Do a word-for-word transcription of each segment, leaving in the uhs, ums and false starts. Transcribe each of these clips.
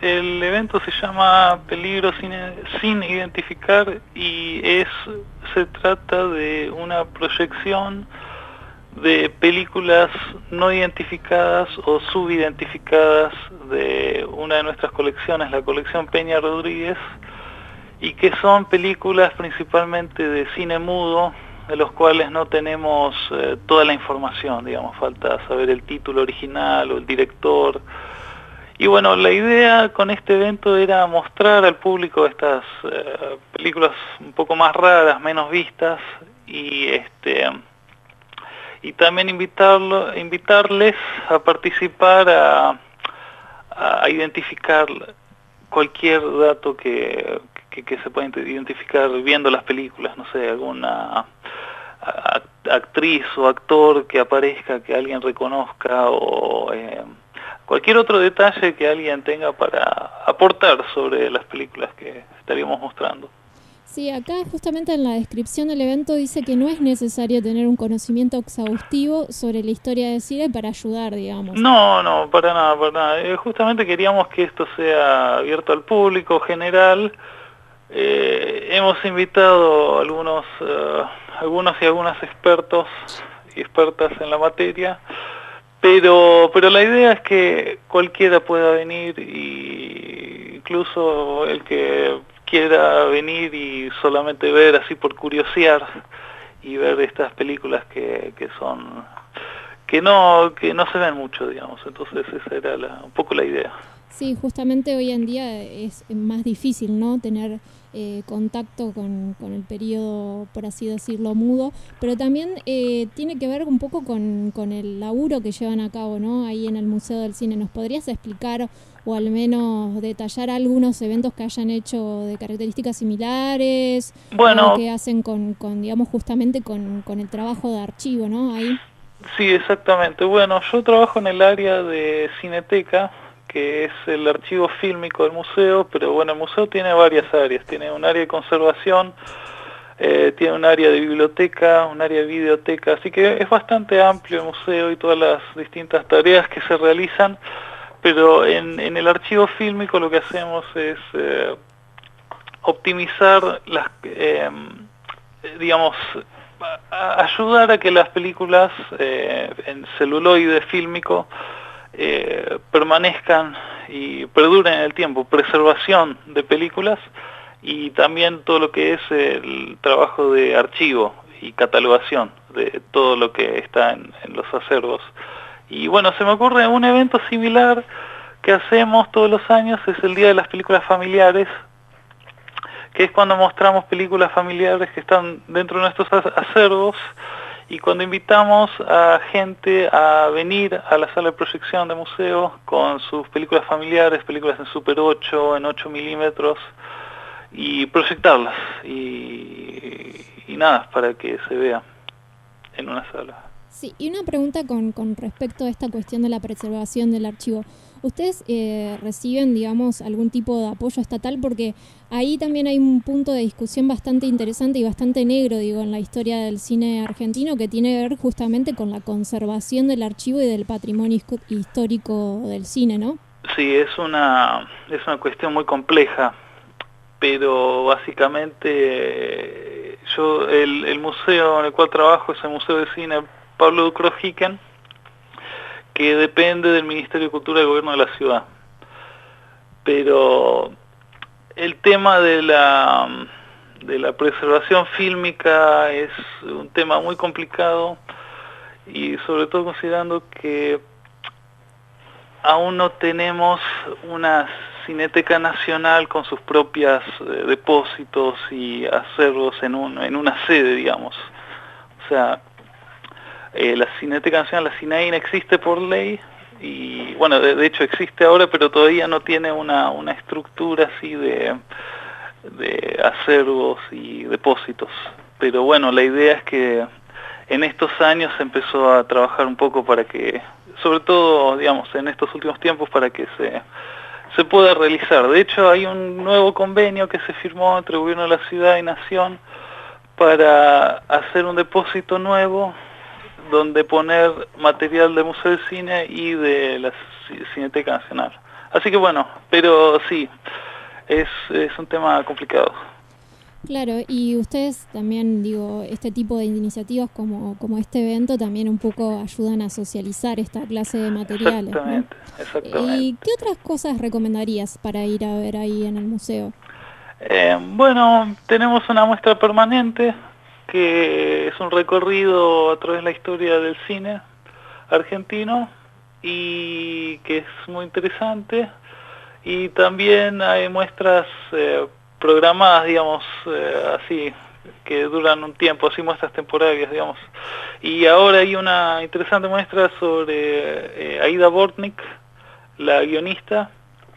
el evento se llama Peligro sin, sin identificar y es se trata de una proyección de películas no identificadas o subidentificadas de una de nuestras colecciones, la colección Peña Rodríguez, y que son películas principalmente de cine mudo, de los cuales no tenemos eh, toda la información, digamos, falta saber el título original o el director. Y bueno, la idea con este evento era mostrar al público estas eh, películas un poco más raras, menos vistas, y este y también invitarlo, invitarles a participar, a, a identificar cualquier dato que, que, que se pueda identificar viendo las películas, no sé, alguna actriz o actor que aparezca, que alguien reconozca, o eh, cualquier otro detalle que alguien tenga para aportar sobre las películas que estaríamos mostrando. Sí, acá justamente en la descripción del evento dice que no es necesario tener un conocimiento exhaustivo sobre la historia del cine para ayudar, digamos. No, no, para nada, para nada. Eh, justamente queríamos que esto sea abierto al público general. Eh, hemos invitado a algunos, uh, algunos y algunas expertos y expertas en la materia, pero, pero la idea es que cualquiera pueda venir, y incluso el que quiera venir y solamente ver así por curiosear y ver estas películas que, que son que no que no se ven mucho, digamos. Entonces esa era la, un poco la idea. Sí, justamente hoy en día es más difícil, ¿no?, tener eh, contacto con, con el periodo, por así decirlo, mudo, pero también eh, tiene que ver un poco con, con el laburo que llevan a cabo, ¿no?, ahí en el Museo del Cine. ¿Nos podrías explicar o al menos detallar algunos eventos que hayan hecho de características similares, bueno, o que hacen con, con digamos, justamente con, con el trabajo de archivo, ¿no?, ahí? Sí, exactamente. Bueno, yo trabajo en el área de Cineteca, que es el archivo fílmico del museo, pero bueno, el museo tiene varias áreas. Tiene un área de conservación, eh, tiene un área de biblioteca, un área de videoteca, así que es bastante amplio el museo y todas las distintas tareas que se realizan, pero en, en el archivo fílmico lo que hacemos es eh, optimizar las, eh, digamos, ayudar a que las películas eh, en celuloide fílmico eh, permanezcan y perduren en el tiempo, preservación de películas, y también todo lo que es el trabajo de archivo y catalogación de todo lo que está en, en los acervos. Y bueno, se me ocurre un evento similar que hacemos todos los años, es el Día de las Películas Familiares, que es cuando mostramos películas familiares que están dentro de nuestros acervos, y cuando invitamos a gente a venir a la sala de proyección de museo con sus películas familiares, películas en Super ocho, en ocho milímetros, y proyectarlas, y, y nada, para que se vea en una sala. Sí, y una pregunta con, con respecto a esta cuestión de la preservación del archivo. ¿Ustedes eh, reciben, digamos, algún tipo de apoyo estatal? Porque ahí también hay un punto de discusión bastante interesante y bastante negro, digo, en la historia del cine argentino, que tiene que ver justamente con la conservación del archivo y del patrimonio histórico del cine, ¿no? Sí, es una, es una cuestión muy compleja, pero básicamente yo el, el museo en el cual trabajo es el Museo de Cine Pablo Ducros-Hicken, que depende del Ministerio de Cultura del Gobierno de la Ciudad. Pero el tema de la, de la preservación fílmica es un tema muy complicado, y sobre todo considerando que aún no tenemos una Cineteca Nacional con sus propias eh, depósitos y acervos en, un, en una sede, digamos. O sea, Eh, la Cineteca Nacional, la CINAIN, existe por ley, y bueno, de, de hecho existe ahora, pero todavía no tiene una, una estructura así de, de acervos y depósitos. Pero bueno, la idea es que en estos años se empezó a trabajar un poco para que, sobre todo, digamos, en estos últimos tiempos, para que se, se pueda realizar. De hecho, hay un nuevo convenio que se firmó entre el Gobierno de la Ciudad y Nación para hacer un depósito nuevo donde poner material del Museo del Cine y de la Cineteca Nacional. Así que bueno, pero sí, es, es un tema complicado. Claro, y ustedes también, digo, este tipo de iniciativas como, como este evento también un poco ayudan a socializar esta clase de materiales, Exactamente, ¿no? exactamente. ¿Y qué otras cosas recomendarías para ir a ver ahí en el museo? Eh, bueno, tenemos una muestra permanente que es un recorrido a través de la historia del cine argentino y que es muy interesante. Y también hay muestras eh, programadas, digamos, eh, así, que duran un tiempo, así muestras temporarias, digamos. Y ahora hay una interesante muestra sobre eh, Aida Bortnik, la guionista,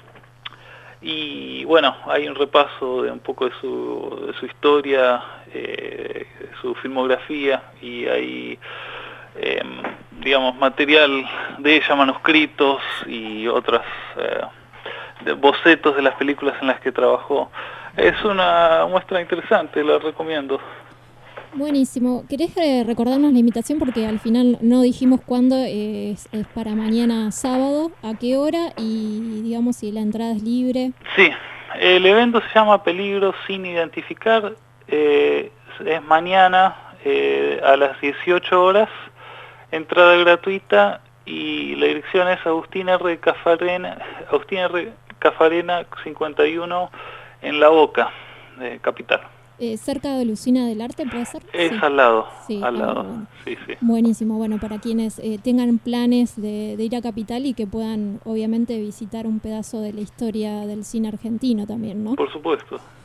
y bueno, hay un repaso de un poco de su, de su historia, eh, su filmografía, y hay, eh, digamos, material de ella, manuscritos y otras... Eh, de bocetos de las películas en las que trabajó. Es una muestra interesante, la recomiendo. Buenísimo. ¿Querés eh, recordarnos la invitación? Porque al final no dijimos cuándo, eh, es, es para mañana sábado, a qué hora y digamos si la entrada es libre. Sí, el evento se llama Peligro sin identificar, eh, es mañana eh, a las dieciocho horas, entrada gratuita y la dirección es Agustín R. Cafarena, Agustín R. Cafarena cincuenta y uno en La Boca, de Capital. Eh, ¿cerca de Lucina del Arte puede ser? Es Sí. al lado, Sí, al ah, lado, bueno. sí, sí. Buenísimo, bueno, para quienes eh, tengan planes de, de ir a Capital y que puedan obviamente visitar un pedazo de la historia del cine argentino también, ¿no? Por supuesto.